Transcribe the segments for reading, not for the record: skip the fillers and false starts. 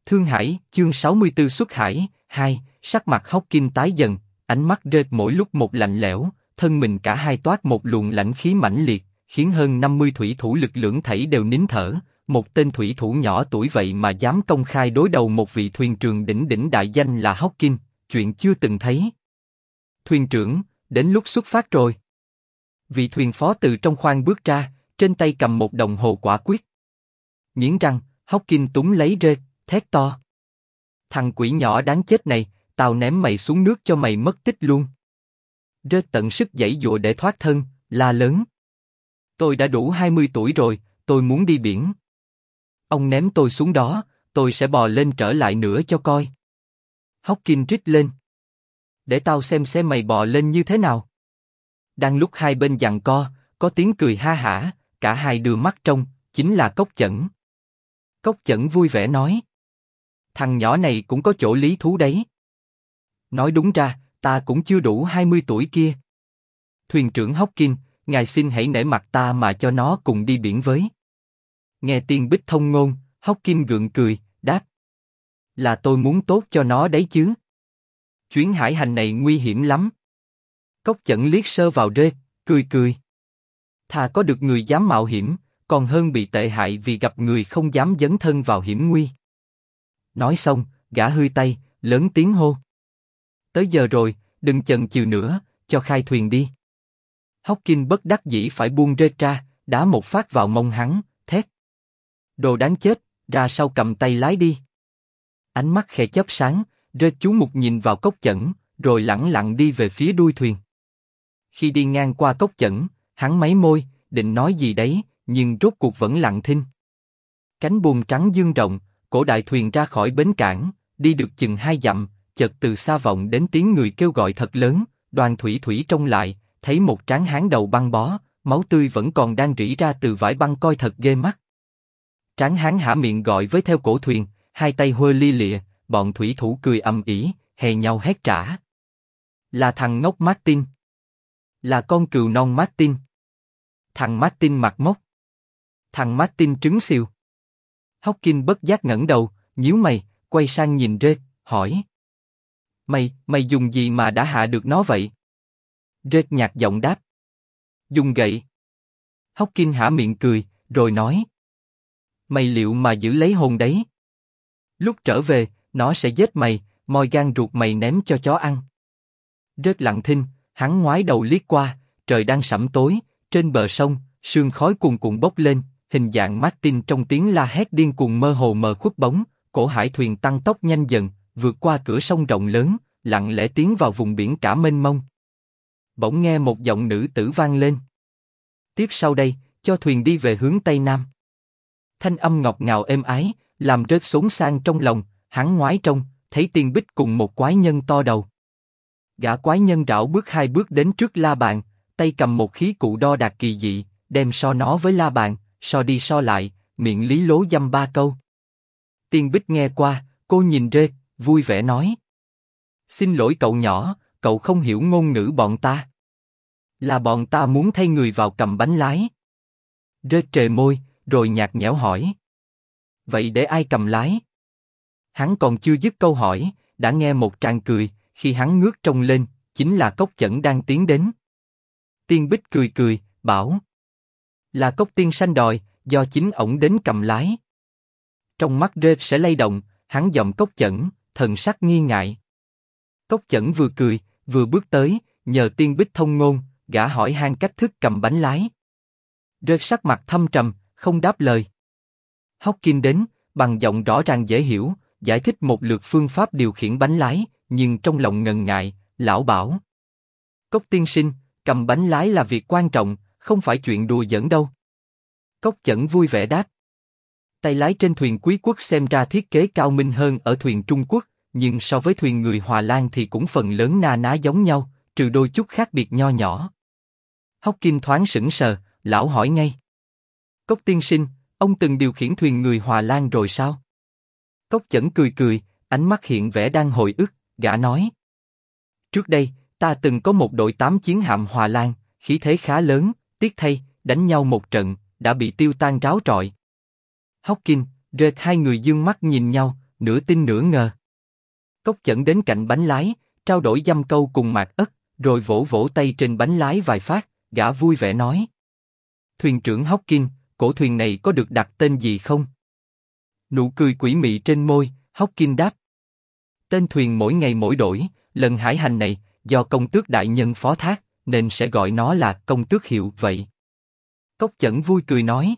Thương Hải, chương 64 xuất hải, 2, sắc mặt Hawking tái dần, ánh mắt Drake mỗi lúc một lạnh lẽo, thân mình cả hai toát một luồng lãnh khí mãnh liệt, khiến hơn 50 thủy thủ lực lưỡng thảy đều nín thở. Một tên thủy thủ nhỏ tuổi vậy mà dám công khai đối đầu một vị thuyền trưởng đỉnh đại danh là Hawking, chuyện chưa từng thấy. Thuyền trưởng, đến lúc xuất phát rồi. Vị thuyền phó từ trong khoang bước ra, trên tay cầm một đồng hồ quả quyết. Nghiến răng, Hawking túm lấy Drake, thét to. Thằng quỷ nhỏ đáng chết này, tao ném mày xuống nước cho mày mất tích luôn. Drake tận sức giãy giụa để thoát thân, la lớn. Tôi đã đủ 20 tuổi rồi, tôi muốn đi biển. Ông ném tôi xuống đó, tôi sẽ bò lên trở lại nữa cho coi. Hawking rít lên. Để tao xem mày bò lên như thế nào. Đang lúc hai bên giằng co, có tiếng cười ha hả, cả hai đưa mắt trông, chính là Cốc Chẩn. Cốc Chẩn vui vẻ nói. Thằng nhỏ này cũng có chỗ lý thú đấy. Nói đúng ra, ta cũng chưa đủ 20 tuổi kia. Thuyền trưởng Hawking, ngài xin hãy nể mặt ta mà cho nó cùng đi biển với. Nghe Tiên Bích thông ngôn, Hawking gượng cười, đáp. Là tôi muốn tốt cho nó đấy chứ. Chuyến hải hành này nguy hiểm lắm. Cốc Chẩn liếc sơ vào Drake, cười. Thà có được người dám mạo hiểm, còn hơn bị tệ hại vì gặp người không dám dấn thân vào hiểm nguy. Nói xong, gã hư tay, lớn tiếng hô. Tới giờ rồi, đừng chần chừ nữa, cho khai thuyền đi. Hawking bất đắc dĩ phải buông Drake ra, đá một phát vào mông hắn, thét. Đồ đáng chết, ra sau cầm tay lái đi. Ánh mắt khẽ chớp sáng, Drake chú mục nhìn vào Cốc Chẩn, rồi lẳng lặng đi về phía đuôi thuyền. Khi đi ngang qua Cốc Chẩn, hắn mấy môi, định nói gì đấy, nhưng rốt cuộc vẫn lặng thinh. Cánh buồm trắng dương rộng, cổ đại thuyền ra khỏi bến cảng, đi được chừng 2 dặm, chợt từ xa vọng đến tiếng người kêu gọi thật lớn. Đoàn thủy trông lại, thấy một tráng hán đầu băng bó, máu tươi vẫn còn đang rỉ ra từ vải băng coi thật ghê mắt. Tráng hán há miệng gọi với theo cổ thuyền, hai tay huơ lia lịa, bọn thủy thủ cười ầm ĩ, hè nhau hét trả. Là thằng ngốc Martin. Là con cừu non Martin. Thằng Martin mặt mốc. Thằng Martin trứng xìu. Hawking bất giác ngẩng đầu, nhíu mày, quay sang nhìn Drake, hỏi. Mày dùng gì mà đã hạ được nó vậy? Drake nhạt giọng đáp. Dùng gậy. Hawking há miệng cười, rồi nói. Mày liệu mà giữ lấy hồn đấy? Lúc trở về, nó sẽ giết mày, moi gan ruột mày ném cho chó ăn. Drake lặng thinh, hắn ngoái đầu liếc qua, trời đang sẫm tối, trên bờ sông, sương khói cuồn cuộn bốc lên, hình dạng Martin trong tiếng la hét điên cuồng mơ hồ mờ khuất bóng, cổ hải thuyền tăng tốc nhanh dần, vượt qua cửa sông rộng lớn, lặng lẽ tiến vào vùng biển cả mênh mông. Bỗng nghe một giọng nữ tử vang lên. Tiếp sau đây, cho thuyền đi về hướng Tây Nam. Thanh âm ngọt ngào êm ái, làm Drake xốn sang trong lòng, hắn ngoái trông, thấy Tiên Bích cùng một quái nhân to đầu. Gã quái nhân rảo bước 2 bước đến trước la bàn, tay cầm một khí cụ đo đạc kỳ dị, đem so nó với la bàn, so đi so lại, miệng lý lố dăm 3 câu. Tiên Bích nghe qua, cô nhìn Drake, vui vẻ nói. Xin lỗi cậu nhỏ, cậu không hiểu ngôn ngữ bọn ta. Là bọn ta muốn thay người vào cầm bánh lái. Drake trề môi, rồi nhạt nhẽo hỏi. Vậy để ai cầm lái? Hắn còn chưa dứt câu hỏi, đã nghe một tràng cười, khi hắn ngước trông lên, chính là Cốc Chẩn đang tiến đến. Tiên Bích cười, bảo. Là Cốc tiên sanh đòi, do chính ổng đến cầm lái. Trong mắt Drake sẽ lay động, hắn giọng Cốc Chẩn, thần sắc nghi ngại. Cốc Chẩn vừa cười, vừa bước tới, nhờ Tiên Bích thông ngôn, gã hỏi han cách thức cầm bánh lái. Drake sắc mặt thâm trầm, không đáp lời. Hawking đến, bằng giọng rõ ràng dễ hiểu, giải thích một lượt phương pháp điều khiển bánh lái, nhưng trong lòng ngần ngại, lão bảo. Cốc tiên sinh, cầm bánh lái là việc quan trọng, không phải chuyện đùa giỡn đâu. Cốc Chẩn vui vẻ đáp. Tay lái trên thuyền Quý quốc xem ra thiết kế cao minh hơn ở thuyền Trung Quốc, nhưng so với thuyền người Hòa Lan thì cũng phần lớn na ná giống nhau, trừ đôi chút khác biệt nho nhỏ. Hawking thoáng sững sờ, lão hỏi ngay. Cốc tiên sinh, ông từng điều khiển thuyền người Hòa Lan rồi sao? Cốc Chẩn cười, ánh mắt hiện vẻ đang hồi ức, gã nói. Trước đây, ta từng có một đội 8 chiến hạm Hòa Lan, khí thế khá lớn, tiếc thay, đánh nhau một trận, đã bị tiêu tan ráo trọi. Hawking, Drake hai người dương mắt nhìn nhau, nửa tin nửa ngờ. Cốc Chẩn đến cạnh bánh lái, trao đổi dăm câu cùng Mạc Ất, rồi vỗ vỗ tay trên bánh lái vài phát, gã vui vẻ nói. Thuyền trưởng Hawkins, cổ thuyền này có được đặt tên gì không? Nụ cười quỷ mị trên môi, Hawkins đáp. Tên thuyền mỗi ngày mỗi đổi, lần hải hành này, do công tước đại nhân phó thác, nên sẽ gọi nó là công tước hiệu vậy. Cốc Chẩn vui cười nói.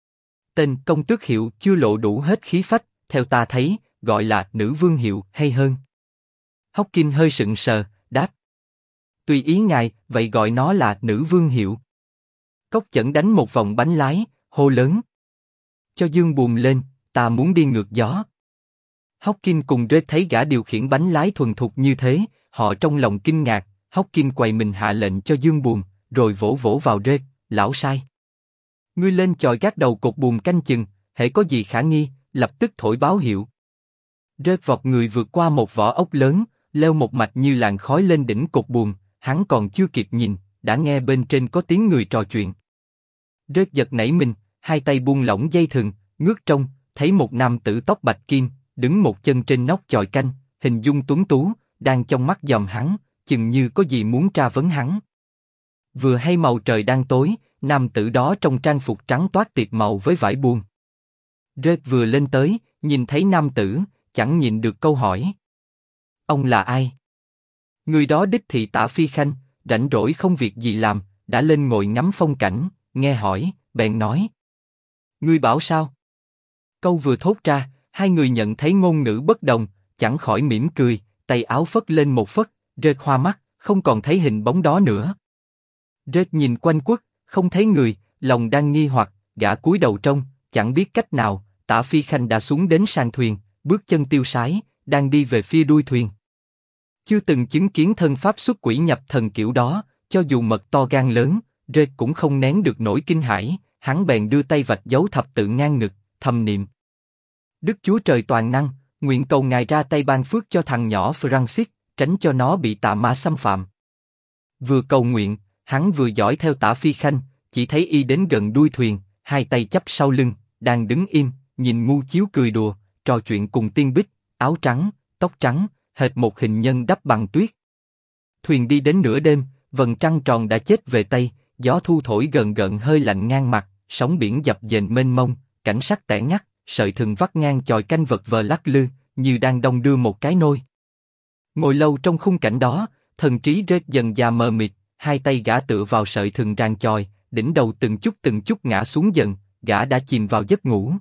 Tên công tước hiệu chưa lộ đủ hết khí phách, theo ta thấy, gọi là nữ vương hiệu hay hơn. Hawkins hơi sững sờ, đáp. Tùy ý ngài, vậy gọi nó là nữ vương hiệu. Cốc Chẩn đánh một vòng bánh lái, hô lớn. Cho dương buồm lên, ta muốn đi ngược gió. Hawkins cùng Drake thấy gã điều khiển bánh lái thuần thục như thế, họ trong lòng kinh ngạc. Hawkins quay mình hạ lệnh cho dương buồm, rồi vỗ vỗ vào Drake, lão sai. Ngươi lên chòi gác đầu cột buồm canh chừng, hễ có gì khả nghi, lập tức thổi báo hiệu. Drake vọt người vượt qua một vỏ ốc lớn, leo một mạch như làn khói lên đỉnh cột buồm, hắn còn chưa kịp nhìn, đã nghe bên trên có tiếng người trò chuyện. Drake giật nảy mình, hai tay buông lỏng dây thừng, ngước trông, thấy một nam tử tóc bạch kim, đứng một chân trên nóc chòi canh, hình dung tuấn tú, đang trong mắt dòm hắn, chừng như có gì muốn tra vấn hắn. Vừa hay màu trời đang tối, nam tử đó trong trang phục trắng toát tiệp màu với vải buông. Drake vừa lên tới, nhìn thấy nam tử, chẳng nhịn được câu hỏi. Ông là ai? Người đó đích thị Tả Phi Khanh, rảnh rỗi không việc gì làm, đã lên ngồi ngắm phong cảnh, nghe hỏi, bèn nói. Ngươi bảo sao? Câu vừa thốt ra, hai người nhận thấy ngôn ngữ bất đồng, chẳng khỏi mỉm cười, tay áo phất lên một phất, Drake hoa mắt, không còn thấy hình bóng đó nữa. Drake nhìn quanh quất, không thấy người, lòng đang nghi hoặc, gã cúi đầu trông, chẳng biết cách nào, Tả Phi Khanh đã xuống đến sang thuyền, bước chân tiêu sái, đang đi về phía đuôi thuyền. Chưa từng chứng kiến thân pháp xuất quỷ nhập thần kiểu đó, cho dù mật to gan lớn, Drake cũng không nén được nỗi kinh hãi, hắn bèn đưa tay vạch dấu thập tự ngang ngực, thầm niệm. Đức Chúa Trời toàn năng, nguyện cầu ngài ra tay ban phước cho thằng nhỏ Francis, tránh cho nó bị tà ma xâm phạm. Vừa cầu nguyện, hắn vừa dõi theo Tả Phi Khanh, chỉ thấy y đến gần đuôi thuyền, hai tay chắp sau lưng, đang đứng im, nhìn ngu chiếu cười đùa, trò chuyện cùng tiên bích, áo trắng, tóc trắng, hệt một hình nhân đắp bằng tuyết. Thuyền đi đến nửa đêm, vầng trăng tròn đã chết về tây, gió thu thổi gần gần hơi lạnh ngang mặt, sóng biển dập dềnh mênh mông, cảnh sắc tẻ ngắt, sợi thừng vắt ngang chòi canh vật vờ lắc lư, như đang đong đưa một cái nôi. Ngồi lâu trong khung cảnh đó, thần trí Drake dần già mờ mịt, hai tay gã tựa vào sợi thừng ràng chòi, đỉnh đầu từng chút ngã xuống dần, gã đã chìm vào giấc ngủ.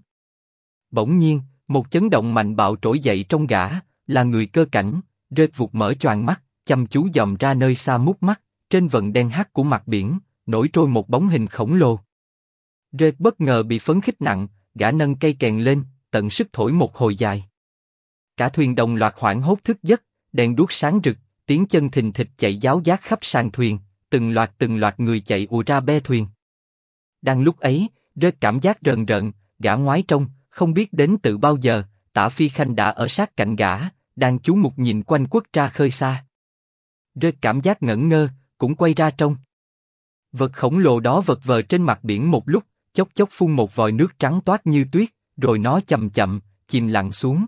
Bỗng nhiên, một chấn động mạnh bạo trỗi dậy trong gã, là người cơ cảnh. Drake vụt mở choàng mắt, chăm chú dòm ra nơi xa mút mắt, trên vầng đen hắt của mặt biển, nổi trôi một bóng hình khổng lồ. Drake bất ngờ bị phấn khích nặng, gã nâng cây kèn lên, tận sức thổi một hồi dài. Cả thuyền đồng loạt hoảng hốt thức giấc, đèn đuốc sáng rực, tiếng chân thình thịch chạy giáo giác khắp sàn thuyền, từng loạt người chạy ùa ra be thuyền. Đang lúc ấy, Drake cảm giác rờn rợn, gã ngoái trông, không biết đến từ bao giờ, Tả Phi Khanh đã ở sát cạnh gã, đang chú mục nhìn quanh quất ra khơi xa. Drake cảm giác ngẩn ngơ, cũng quay ra trông. Vật khổng lồ đó vật vờ trên mặt biển một lúc, chốc chốc phun một vòi nước trắng toát như tuyết, rồi nó chậm chậm chìm lặng xuống.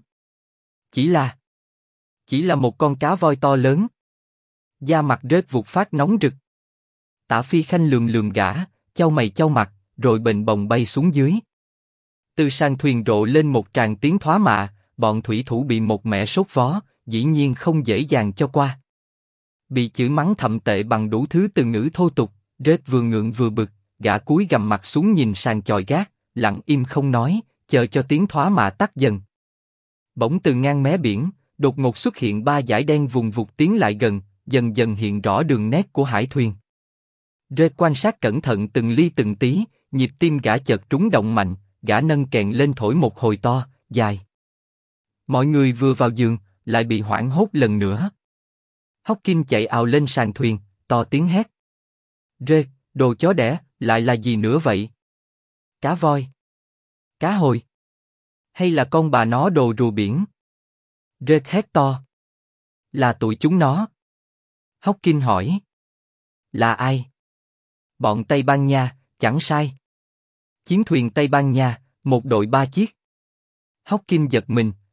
Chỉ là một con cá voi to lớn. Da mặt Drake vụt phát nóng rực. Tả Phi Khanh lườm gã, chau mày chau mặt, rồi bềnh bồng bay xuống dưới. Từ sàn thuyền rộ lên một tràng tiếng thoá mạ, bọn thủy thủ bị một mẻ sốt vó, dĩ nhiên không dễ dàng cho qua. Bị chửi mắng thậm tệ bằng đủ thứ từ ngữ thô tục, Drake vừa ngượng vừa bực, gã cúi gằm mặt xuống nhìn sàn chòi gác, lặng im không nói, chờ cho tiếng thoá mạ tắt dần. Bỗng từ ngang mé biển, đột ngột xuất hiện ba dải đen vùng vụt tiến lại gần, dần dần hiện rõ đường nét của hải thuyền. Drake quan sát cẩn thận từng ly từng tí, nhịp tim gã chợt trúng động mạnh, gã nâng kèn lên thổi một hồi to, dài. Mọi người vừa vào giường, lại bị hoảng hốt lần nữa. Hawkins chạy ào lên sàn thuyền, to tiếng hét. Drake, đồ chó đẻ, lại là gì nữa vậy? Cá voi? Cá hồi? Hay là con bà nó đồ rùa biển? Drake hét to. Là tụi chúng nó. Hawkins hỏi. Là ai? Bọn Tây Ban Nha, chẳng sai. Chiến thuyền Tây Ban Nha, một đội 3 chiếc. Hawkins giật mình,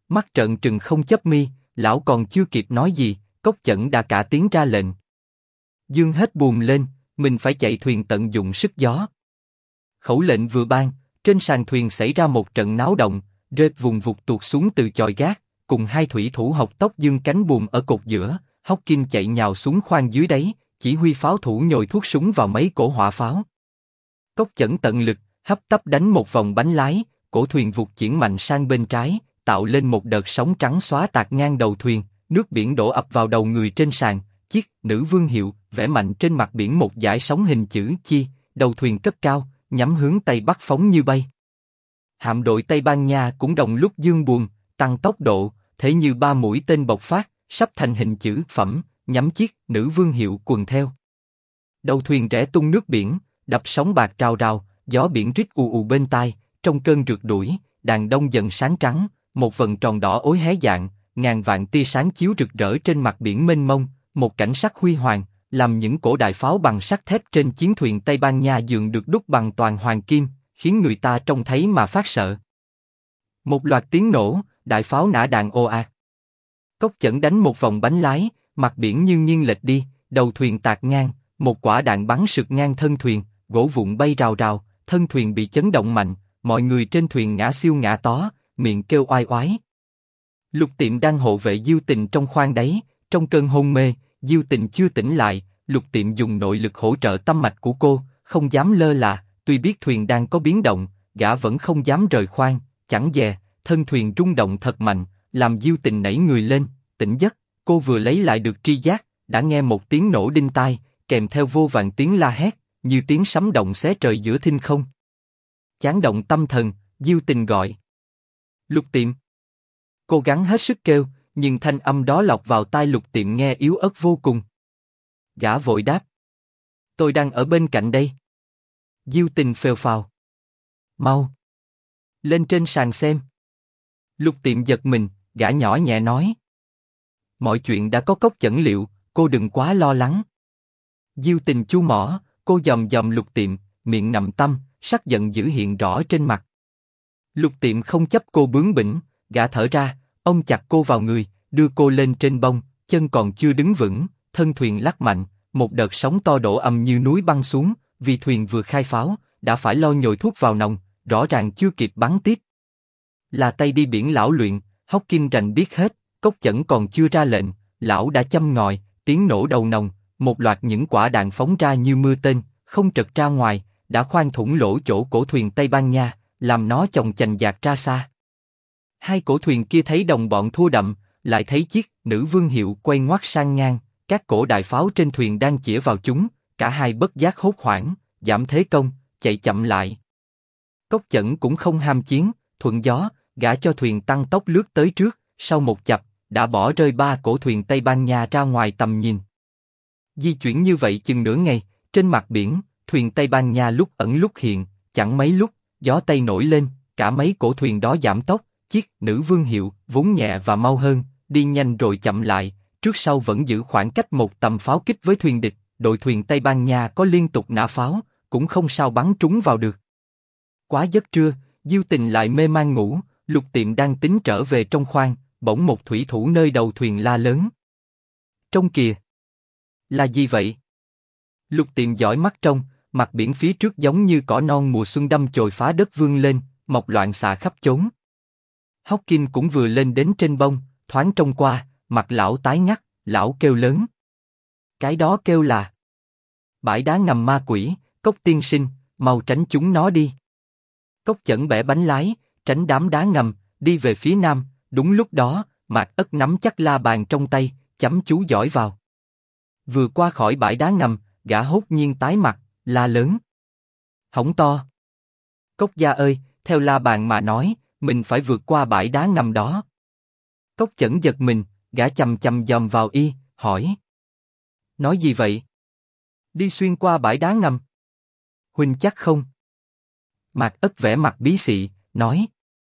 mắt trợn trừng không chớp mi, lão còn chưa kịp nói gì, Cốc Chẩn đã cả tiếng ra lệnh. Dương hết buồm lên, mình phải chạy thuyền tận dụng sức gió. Khẩu lệnh vừa ban, trên sàn thuyền xảy ra một trận náo động, rệp vùng vụt tuột xuống từ chòi gác, cùng hai thủy thủ học tóc dương cánh buồm ở cột giữa, Hawking chạy nhào xuống khoang dưới đáy, chỉ huy pháo thủ nhồi thuốc súng vào mấy cổ hỏa pháo. Cốc Chẩn tận lực, hấp tấp đánh một vòng bánh lái, cổ thuyền vụt chuyển mạnh sang bên trái, tạo lên một đợt sóng trắng xóa tạt ngang đầu thuyền, nước biển đổ ập vào đầu người trên sàn, chiếc nữ vương hiệu vẽ mạnh trên mặt biển một dải sóng hình chữ chi, đầu thuyền cất cao, nhắm hướng tây bắc phóng như bay. Hạm đội Tây Ban Nha cũng đồng lúc dương buồm, tăng tốc độ, thế như ba mũi tên bộc phát, sắp thành hình chữ phẩm, nhắm chiếc nữ vương hiệu quần theo. Đầu thuyền rẽ tung nước biển, đập sóng bạc rào rào, gió biển rít ù ù bên tai, trong cơn rượt đuổi, đàn đông dần sáng trắng, một vầng tròn đỏ ối hé dạng, ngàn vạn tia sáng chiếu rực rỡ trên mặt biển mênh mông, một cảnh sắc huy hoàng, làm những cổ đại pháo bằng sắt thép trên chiến thuyền Tây Ban Nha dường được đúc bằng toàn hoàng kim, khiến người ta trông thấy mà phát sợ. Một loạt tiếng nổ, đại pháo nã đạn ồ ạt. Cốc Chẩn đánh một vòng bánh lái, mặt biển như nghiêng lệch đi, đầu thuyền tạt ngang, một quả đạn bắn sượt ngang thân thuyền, gỗ vụn bay rào rào, thân thuyền bị chấn động mạnh, mọi người trên thuyền ngã siêu ngã tó, miệng kêu oai oái. Lục Tiệm đang hộ vệ Diêu Tình trong khoang đáy, trong cơn hôn mê, Diêu Tình chưa tỉnh lại, Lục Tiệm dùng nội lực hỗ trợ tâm mạch của cô, không dám lơ là, tuy biết thuyền đang có biến động, gã vẫn không dám rời khoang, chẳng dè, thân thuyền rung động thật mạnh, làm Diêu Tình nảy người lên, tỉnh giấc, cô vừa lấy lại được tri giác, đã nghe một tiếng nổ đinh tai, kèm theo vô vàn tiếng la hét, như tiếng sấm động xé trời giữa thinh không. Chán động tâm thần, Diêu Tình gọi. Lục Tiệm. Cô gắng hết sức kêu, nhưng thanh âm đó lọt vào tai Lục Tiệm nghe yếu ớt vô cùng. Gã vội đáp. Tôi đang ở bên cạnh đây. Diêu Tình phều phào. Mau. Lên trên sàn xem. Lục Tiệm giật mình, gã nhỏ nhẹ nói. Mọi chuyện đã có Cốc Chẩn liệu, cô đừng quá lo lắng. Diêu Tình chu mỏ, cô dòm dòm Lục Tiệm, miệng nằm tâm, sắc giận dữ hiện rõ trên mặt. Lục Tiệm không chấp cô bướng bỉnh, gã thở ra, ôm chặt cô vào người, đưa cô lên trên bông, chân còn chưa đứng vững, thân thuyền lắc mạnh, một đợt sóng to đổ ầm như núi băng xuống, vì thuyền vừa khai pháo, đã phải lo nhồi thuốc vào nòng, rõ ràng chưa kịp bắn tiếp. Là tay đi biển lão luyện, Hawking rành biết hết, Cốc Chẩn còn chưa ra lệnh, lão đã châm ngòi, tiếng nổ đầu nòng, một loạt những quả đạn phóng ra như mưa tên, không trật ra ngoài, đã khoan thủng lỗ chỗ cổ thuyền Tây Ban Nha, làm nó chồng chành dạt ra xa. Hai cổ thuyền kia thấy đồng bọn thua đậm, lại thấy chiếc nữ vương hiệu quay ngoắt sang ngang, các cổ đại pháo trên thuyền đang chĩa vào chúng, cả hai bất giác hốt hoảng, giảm thế công, chạy chậm lại. Cốc Chẩn cũng không ham chiến, thuận gió, gã cho thuyền tăng tốc lướt tới trước, sau một chập, đã bỏ rơi ba cổ thuyền Tây Ban Nha ra ngoài tầm nhìn. Di chuyển như vậy chừng nửa ngày, trên mặt biển, thuyền Tây Ban Nha lúc ẩn lúc hiện, chẳng mấy lúc, gió Tây nổi lên, cả mấy cổ thuyền đó giảm tốc, chiếc nữ vương hiệu vốn nhẹ và mau hơn, đi nhanh rồi chậm lại, trước sau vẫn giữ khoảng cách một tầm pháo kích với thuyền địch, đội thuyền Tây Ban Nha có liên tục nã pháo, cũng không sao bắn trúng vào được. Quá giấc trưa, Diêu Tình lại mê man ngủ, Lục Tiệm đang tính trở về trong khoang, bỗng một thủy thủ nơi đầu thuyền la lớn. Trông kìa! Là gì vậy? Lục Tiệm dõi mắt trông, mặt biển phía trước giống như cỏ non mùa xuân đâm chồi phá đất vươn lên, mọc loạn xạ khắp chốn. Hawking cũng vừa lên đến trên bông, thoáng trông qua, mặt lão tái ngắt, lão kêu lớn. Cái đó kêu là bãi đá ngầm ma quỷ, Cốc tiên sinh, mau tránh chúng nó đi. Cốc Chẩn bẻ bánh lái, tránh đám đá ngầm, đi về phía nam, đúng lúc đó, Mạc Ất nắm chắc la bàn trong tay, chăm chú dõi vào. Vừa qua khỏi bãi đá ngầm, gã hốt nhiên tái mặt, la lớn. Hỏng to! Cốc gia ơi, theo la bàn mà nói, mình phải vượt qua bãi đá ngầm đó. Cốc Chẩn giật mình, gã chầm chầm dòm vào y, hỏi. Nói gì vậy? Đi xuyên qua bãi đá ngầm? Huynh chắc không? Mạc Ất vẻ mặt bí xị, nói.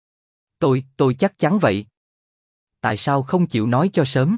Tôi chắc chắn vậy. Tại sao không chịu nói cho sớm?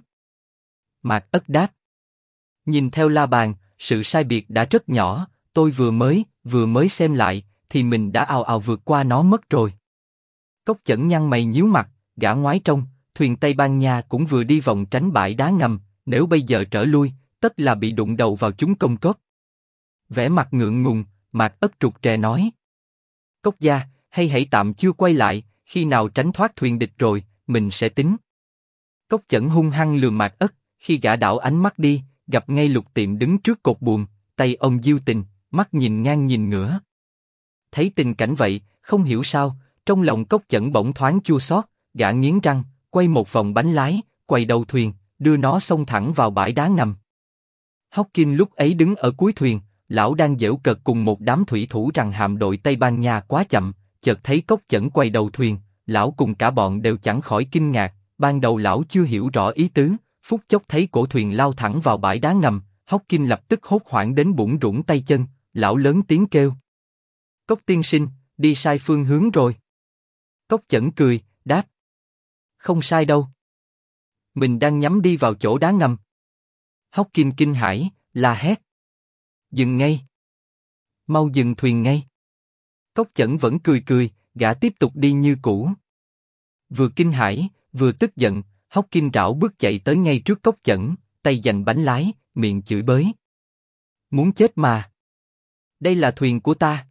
Mạc Ất đáp. Nhìn theo la bàn, sự sai biệt đã rất nhỏ, tôi vừa mới xem lại, thì mình đã ào ào vượt qua nó mất rồi. Cốc Chẩn nhăn mày nhíu mặt, gã ngoái trông, thuyền Tây Ban Nha cũng vừa đi vòng tránh bãi đá ngầm, nếu bây giờ trở lui, tất là bị đụng đầu vào chúng công cốt. Vẻ mặt ngượng ngùng, Mạc Ất rụt rè nói. Cốc gia, hay hãy tạm chưa quay lại, khi nào tránh thoát thuyền địch rồi, mình sẽ tính. Cốc Chẩn hung hăng lườm Mạc Ất, khi gã đảo ánh mắt đi, gặp ngay Lục Tiệm đứng trước cột buồm, tay ông diêu tình, mắt nhìn ngang nhìn ngửa. Thấy tình cảnh vậy, không hiểu sao, trong lòng Cốc Chẩn bỗng thoáng chua xót, gã nghiến răng, quay một vòng bánh lái, quay đầu thuyền, đưa nó xông thẳng vào bãi đá ngầm. Hawkins lúc ấy đứng ở cuối thuyền, lão đang giễu cợt cùng một đám thủy thủ rằng hạm đội Tây Ban Nha quá chậm, chợt thấy Cốc Chẩn quay đầu thuyền, lão cùng cả bọn đều chẳng khỏi kinh ngạc. Ban đầu lão chưa hiểu rõ ý tứ, phút chốc thấy cổ thuyền lao thẳng vào bãi đá ngầm, Hawkins lập tức hốt hoảng đến bủn rủn tay chân, lão lớn tiếng kêu. Cốc tiên sinh, đi sai phương hướng rồi. Cốc Chẩn cười, đáp. Không sai đâu. Mình đang nhắm đi vào chỗ đá ngầm. Hawkins kinh hãi, la hét. Dừng ngay. Mau dừng thuyền ngay. Cốc Chẩn vẫn cười cười, gã tiếp tục đi như cũ. Vừa kinh hãi, vừa tức giận, Hawkins rảo bước chạy tới ngay trước Cốc Chẩn, tay giành bánh lái, miệng chửi bới. Muốn chết mà. Đây là thuyền của ta.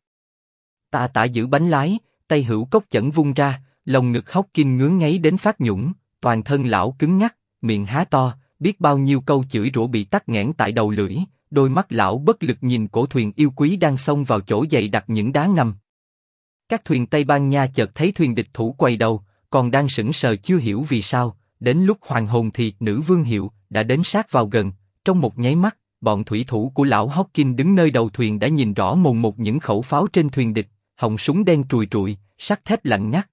Ta tả giữ bánh lái, tay hữu Cốc Chẩn vung ra, lồng ngực Hawkins ngứa ngáy đến phát nhũng, toàn thân lão cứng ngắc, miệng há to, biết bao nhiêu câu chửi rủa bị tắc nghẽn tại đầu lưỡi, đôi mắt lão bất lực nhìn cổ thuyền yêu quý đang xông vào chỗ dày đặc những đá ngầm. Các thuyền Tây Ban Nha chợt thấy thuyền địch thủ quay đầu, còn đang sững sờ chưa hiểu vì sao, đến lúc hoàn hồn thì Nữ Vương Hiệu đã đến sát vào gần, trong một nháy mắt, bọn thủy thủ của lão Hawkins đứng nơi đầu thuyền đã nhìn rõ mồn một những khẩu pháo trên thuyền địch, họng súng đen trùi trụi, sắt thép lạnh ngắt.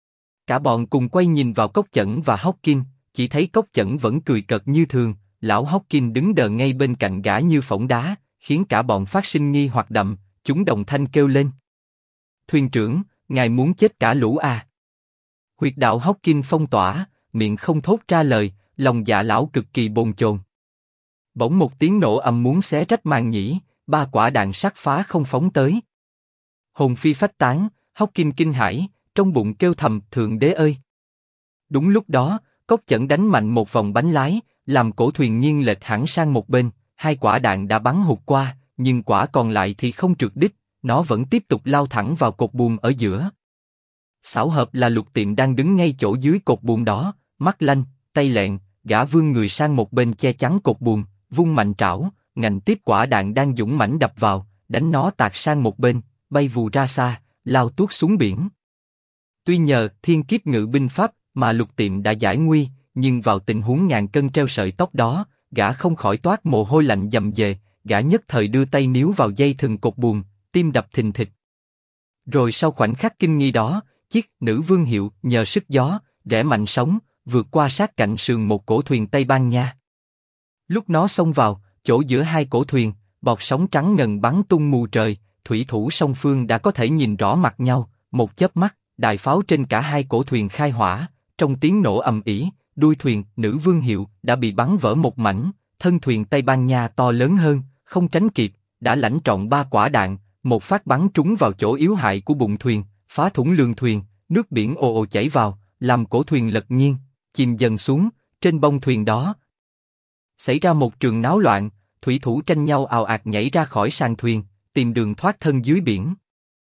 Cả bọn cùng quay nhìn vào Cốc Chẩn và Hawkins, chỉ thấy Cốc Chẩn vẫn cười cợt như thường, lão Hawkins đứng đờ ngay bên cạnh gã như phỗng đá, khiến cả bọn phát sinh nghi hoặc đậm, chúng đồng thanh kêu lên. Thuyền trưởng, ngài muốn chết cả lũ à? Huyệt đạo Hawkins phong tỏa, miệng không thốt ra lời, lòng dạ lão cực kỳ bồn chồn. Bỗng một tiếng nổ ầm muốn xé rách màn nhĩ, 3 quả đạn sắt phá không phóng tới. Hồn phi phách tán, Hawkins kinh hãi, trong bụng kêu thầm Thượng Đế ơi! Đúng lúc đó, Cốc Chẩn đánh mạnh một vòng bánh lái, làm cổ thuyền nghiêng lệch hẳn sang một bên, 2 quả đạn đã bắn hụt qua, nhưng quả còn lại thì không trượt đích, nó vẫn tiếp tục lao thẳng vào cột buồm ở giữa. Xảo hợp là Lục Tiệm đang đứng ngay chỗ dưới cột buồm đó, mắt lanh, tay lẹn, gã vươn người sang một bên che chắn cột buồm, vung mạnh trảo, ngành tiếp quả đạn đang dũng mãnh đập vào, đánh nó tạt sang một bên, bay vù ra xa, lao tuốt xuống biển. Tuy nhờ thiên kiếp ngự binh pháp mà Lục Tiệm đã giải nguy, nhưng vào tình huống ngàn cân treo sợi tóc đó, gã không khỏi toát mồ hôi lạnh dầm dề, gã nhất thời đưa tay níu vào dây thừng cột buồm, tim đập thình thịch. Rồi sau khoảnh khắc kinh nghi đó, chiếc Nữ Vương Hiệu nhờ sức gió, rẽ mạnh sóng, vượt qua sát cạnh sườn một cổ thuyền Tây Ban Nha. Lúc nó xông vào, chỗ giữa hai cổ thuyền, bọt sóng trắng ngần bắn tung mù trời, thủy thủ song phương đã có thể nhìn rõ mặt nhau, một chớp mắt, đại pháo trên cả hai cổ thuyền khai hỏa, trong tiếng nổ ầm ĩ, đuôi thuyền Nữ Vương Hiệu đã bị bắn vỡ một mảnh, thân thuyền Tây Ban Nha to lớn hơn, không tránh kịp, đã lãnh trọn 3 quả đạn, một phát bắn trúng vào chỗ yếu hại của bụng thuyền, phá thủng lường thuyền, nước biển ồ ồ chảy vào, làm cổ thuyền lật nghiêng, chìm dần xuống, trên bông thuyền đó xảy ra một trường náo loạn, thủy thủ tranh nhau ào ạt nhảy ra khỏi sàn thuyền, tìm đường thoát thân dưới biển.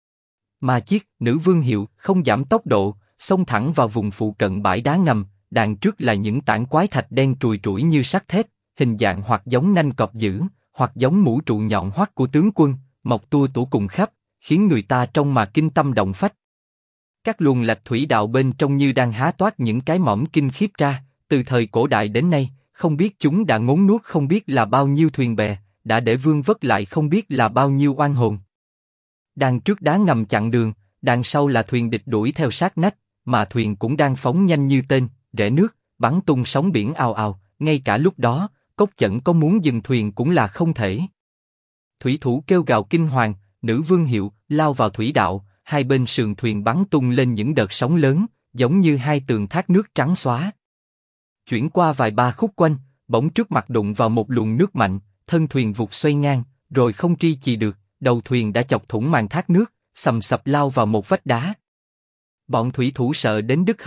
Mà chiếc Nữ Vương Hiệu không giảm tốc độ, xông thẳng vào vùng phụ cận bãi đá ngầm, đằng trước là những tảng quái thạch đen trùi trũi như sắt thép, hình dạng hoặc giống nanh cọp dữ, hoặc giống mũ trụ nhọn hoắt của tướng quân, mọc tua tủa cùng khắp, khiến người ta trông mà kinh tâm động phách. Các luồng lạch thủy đạo bên trong như đang há toát những cái mõm kinh khiếp ra, từ thời cổ đại đến nay, không biết chúng đã ngốn nuốt không biết là bao nhiêu thuyền bè, đã để vương vất lại không biết là bao nhiêu oan hồn. Đằng trước đá ngầm chặn đường, đằng sau là thuyền địch đuổi theo sát nách, mà thuyền cũng đang phóng nhanh như tên, rẽ nước, bắn tung sóng biển ào ào, ngay cả lúc đó, Cốc Chẩn có muốn dừng thuyền cũng là không thể. Thủy thủ kêu gào kinh hoàng, Nữ Vương Hiệu lao vào thủy đạo, hai bên sườn thuyền bắn tung lên những đợt sóng lớn, giống như hai tường thác nước trắng xóa. Chuyển qua vài ba khúc quanh, bỗng trước mặt đụng vào một luồng nước mạnh, thân thuyền vụt xoay ngang, rồi không tri chì được, đầu thuyền đã chọc thủng màn thác nước, sầm sập lao vào một vách đá. Bọn thủy thủ sợ đến đứt hơi,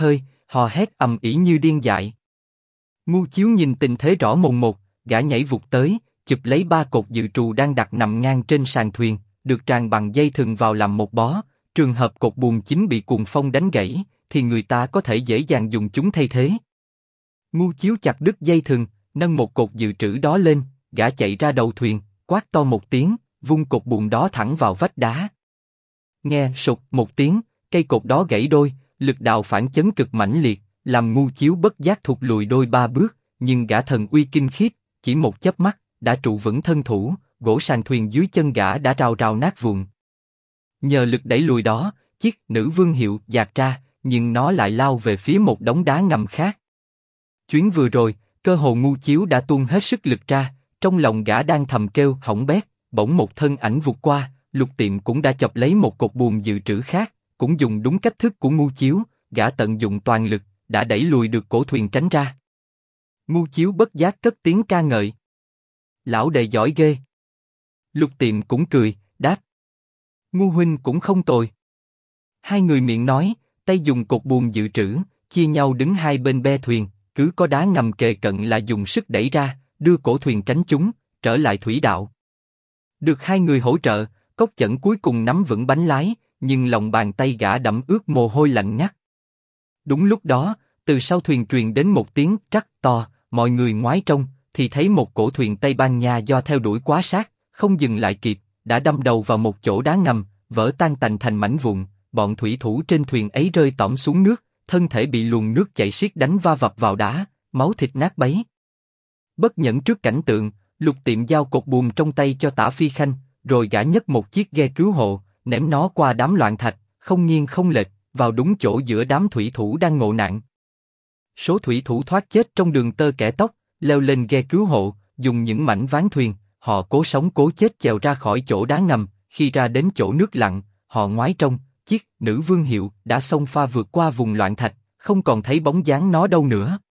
hò hét ầm ĩ như điên dại. Ngu Chiếu nhìn tình thế rõ mồn một, gã nhảy vụt tới, chụp lấy 3 cột dự trù đang đặt nằm ngang trên sàn thuyền, được tràn bằng dây thừng vào làm một bó. Trường hợp cột buồm chính bị cuồng phong đánh gãy, thì người ta có thể dễ dàng dùng chúng thay thế. Ngu Chiếu chặt đứt dây thừng, nâng một cột dự trữ đó lên, gã chạy ra đầu thuyền, quát to một tiếng, vung cột buồm đó thẳng vào vách đá. Nghe sụt một tiếng, cây cột đó gãy đôi, lực đạo phản chấn cực mãnh liệt, làm Ngu Chiếu bất giác thụt lùi đôi 3 bước, nhưng gã thần uy kinh khiếp, chỉ một chớp mắt đã trụ vững thân thủ, gỗ sàn thuyền dưới chân gã đã rào rào nát vụn. Nhờ lực đẩy lùi đó, chiếc Nữ Vương Hiệu dạt ra, nhưng nó lại lao về phía một đống đá ngầm khác. Chuyến vừa rồi, cơ hồ Ngu Chiếu đã tuôn hết sức lực ra, trong lòng gã đang thầm kêu hỏng bét, bỗng một thân ảnh vụt qua, Lục Tiệm cũng đã chọc lấy một cột buồm dự trữ khác, cũng dùng đúng cách thức của Ngu Chiếu, gã tận dụng toàn lực, đã đẩy lùi được cổ thuyền tránh ra. Ngu Chiếu bất giác cất tiếng ca ngợi. Lão đệ giỏi ghê. Lục Tiệm cũng cười, đáp. Ngu huynh cũng không tồi. Hai người miệng nói, tay dùng cột buồm dự trữ, chia nhau đứng hai bên be thuyền, cứ có đá ngầm kề cận là dùng sức đẩy ra, đưa cổ thuyền tránh chúng, trở lại thủy đạo. Được hai người hỗ trợ, Cốc Chẩn cuối cùng nắm vững bánh lái, nhưng lòng bàn tay gã đẫm ướt mồ hôi lạnh ngắt. Đúng lúc đó, từ sau thuyền truyền đến một tiếng trắc to, mọi người ngoái trông, thì thấy một cổ thuyền Tây Ban Nha do theo đuổi quá sát, không dừng lại kịp, đã đâm đầu vào một chỗ đá ngầm, vỡ tan tành thành mảnh vụn. Bọn thủy thủ trên thuyền ấy rơi tõm xuống nước, thân thể bị luồng nước chảy xiết đánh va vập vào đá, máu thịt nát bấy. Bất nhẫn trước cảnh tượng, Lục Tiệm giao cột buồm trong tay cho Tả Phi Khanh, rồi gã nhấc một chiếc ghe cứu hộ, ném nó qua đám loạn thạch, không nghiêng không lệch, vào đúng chỗ giữa đám thủy thủ đang ngộ nạn. Số thủy thủ thoát chết trong đường tơ kẻ tóc, leo lên ghe cứu hộ, dùng những mảnh ván thuyền, họ cố sống cố chết chèo ra khỏi chỗ đá ngầm. Khi ra đến chỗ nước lặng, họ ngoái trông, chiếc Nữ Vương Hiệu đã xông pha vượt qua vùng loạn thạch, không còn thấy bóng dáng nó đâu nữa.